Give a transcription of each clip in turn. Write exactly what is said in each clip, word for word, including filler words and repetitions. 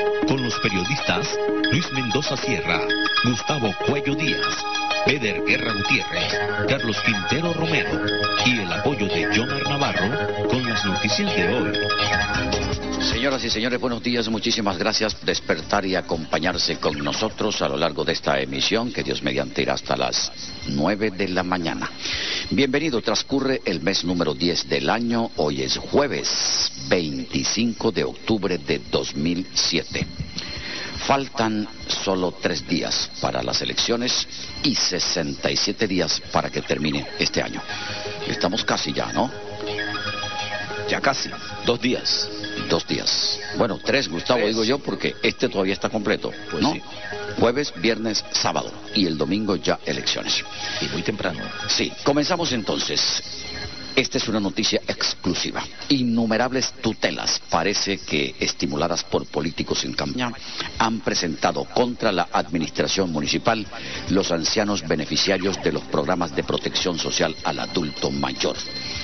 con los periodistas Luis Mendoza Sierra, Gustavo Cuello Díaz, Beder Guerra Gutiérrez, Carlos Quintero Romero y el apoyo de Jomar Navarro con las noticias de hoy. Señoras y señores, buenos días, muchísimas gracias por despertar y acompañarse con nosotros a lo largo de esta emisión, que Dios mediante irá hasta las nueve de la mañana. Bienvenido, transcurre el mes número diez del año, hoy es jueves veinticinco de octubre de dos mil siete. Faltan solo tres días para las elecciones y sesenta y siete días para que termine este año. Estamos casi ya, ¿no? Ya casi, dos días. Dos días. Bueno, tres, Gustavo, tres. Digo yo, porque este todavía está completo, pues, ¿no? Sí. Jueves, viernes, sábado y el domingo ya elecciones. Y muy temprano. Sí, comenzamos entonces. Esta es una noticia exclusiva. Innumerables tutelas, parece que estimuladas por políticos en campaña, han presentado contra la administración municipal los ancianos beneficiarios de los programas de protección social al adulto mayor.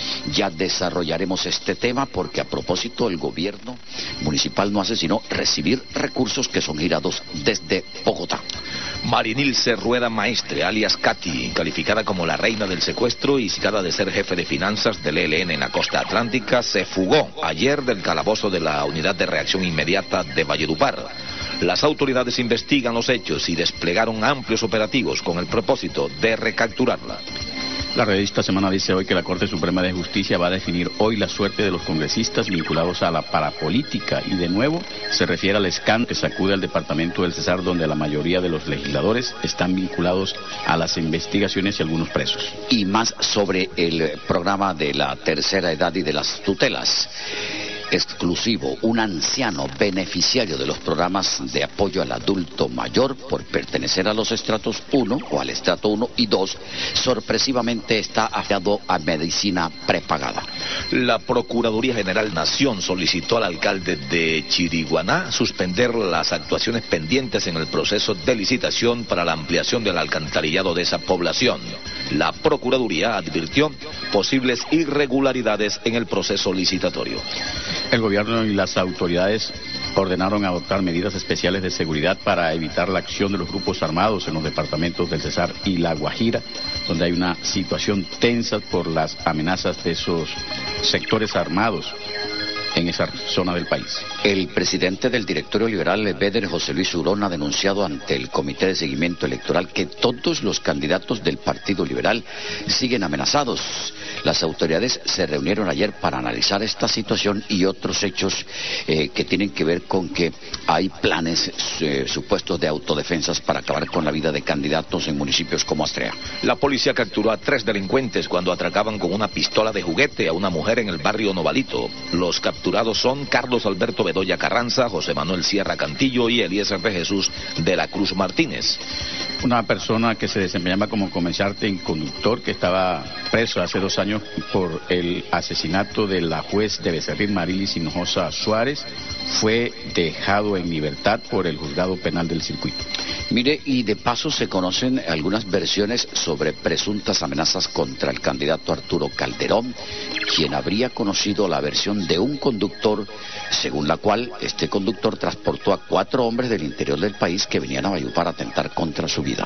Ya desarrollaremos este tema porque a propósito el gobierno municipal no hace sino recibir recursos que son girados desde Bogotá. Marinilce Rueda Maestre, alias Katy, calificada como la reina del secuestro y citada de ser jefe de finanzas del E L N en la costa atlántica, se fugó ayer del calabozo de la Unidad de Reacción Inmediata de Valledupar. Las autoridades investigan los hechos y desplegaron amplios operativos con el propósito de recapturarla. La revista Semana dice hoy que la Corte Suprema de Justicia va a definir hoy la suerte de los congresistas vinculados a la parapolítica y de nuevo se refiere al escándalo que sacude al departamento del Cesar, donde la mayoría de los legisladores están vinculados a las investigaciones y algunos presos. Y más sobre el programa de la tercera edad y de las tutelas. Exclusivo, un anciano beneficiario de los programas de apoyo al adulto mayor por pertenecer a los estratos uno o al estrato uno y dos, sorpresivamente está afiliado a medicina prepagada. La Procuraduría General Nación solicitó al alcalde de Chiriguaná suspender las actuaciones pendientes en el proceso de licitación para la ampliación del alcantarillado de esa población. La Procuraduría advirtió posibles irregularidades en el proceso licitatorio. El gobierno y las autoridades ordenaron adoptar medidas especiales de seguridad para evitar la acción de los grupos armados en los departamentos del Cesar y La Guajira, donde hay una situación tensa por las amenazas de esos sectores armados en esa zona del país. El presidente del directorio liberal, Beder José Luis Urón, ha denunciado ante el Comité de Seguimiento Electoral que todos los candidatos del Partido Liberal siguen amenazados. Las autoridades se reunieron ayer para analizar esta situación y otros hechos eh, que tienen que ver con que hay planes eh, supuestos de autodefensas para acabar con la vida de candidatos en municipios como Astrea. La policía capturó a tres delincuentes cuando atracaban con una pistola de juguete a una mujer en el barrio Novalito. Los capturados son Carlos Alberto Bedoya Carranza, José Manuel Sierra Cantillo y Eliezer de Jesús de la Cruz Martínez. Una persona que se desempeñaba como comerciante en conductor, que estaba preso hace dos años por el asesinato de la juez de Becerril, Marilis Hinojosa Suárez, fue dejado en libertad por el juzgado penal del circuito. Mire, y de paso se conocen algunas versiones sobre presuntas amenazas contra el candidato Arturo Calderón, quien habría conocido la versión de un conductor, según la cual este conductor transportó a cuatro hombres del interior del país que venían a Valledupar a atentar contra su vida.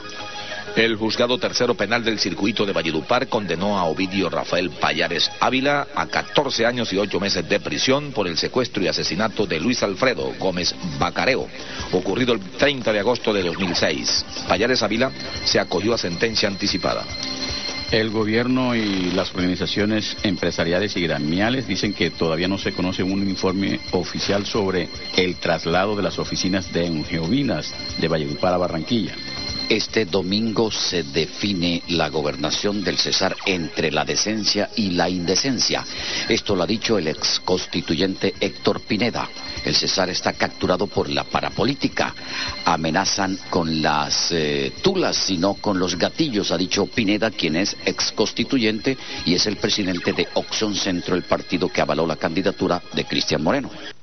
El juzgado tercero penal del circuito de Valledupar condenó a Ovidio Rafael Payares Ávila a catorce años y ocho meses de prisión por el secuestro y asesinato de Luis Alfredo Gómez Bacareo, ocurrido el treinta de agosto de dos mil seis. Payares Ávila se acogió a sentencia anticipada. El gobierno y las organizaciones empresariales y gremiales dicen que todavía no se conoce un informe oficial sobre el traslado de las oficinas de Engeovinas de Valledupar a Barranquilla. Este domingo se define la gobernación del Cesar entre la decencia y la indecencia. Esto lo ha dicho el ex constituyente Héctor Pineda. El Cesar está capturado por la parapolítica. Amenazan con las eh, tulas, sino con los gatillos, ha dicho Pineda, quien es ex constituyente y es el presidente de Opción Centro, el partido que avaló la candidatura de Cristian Moreno.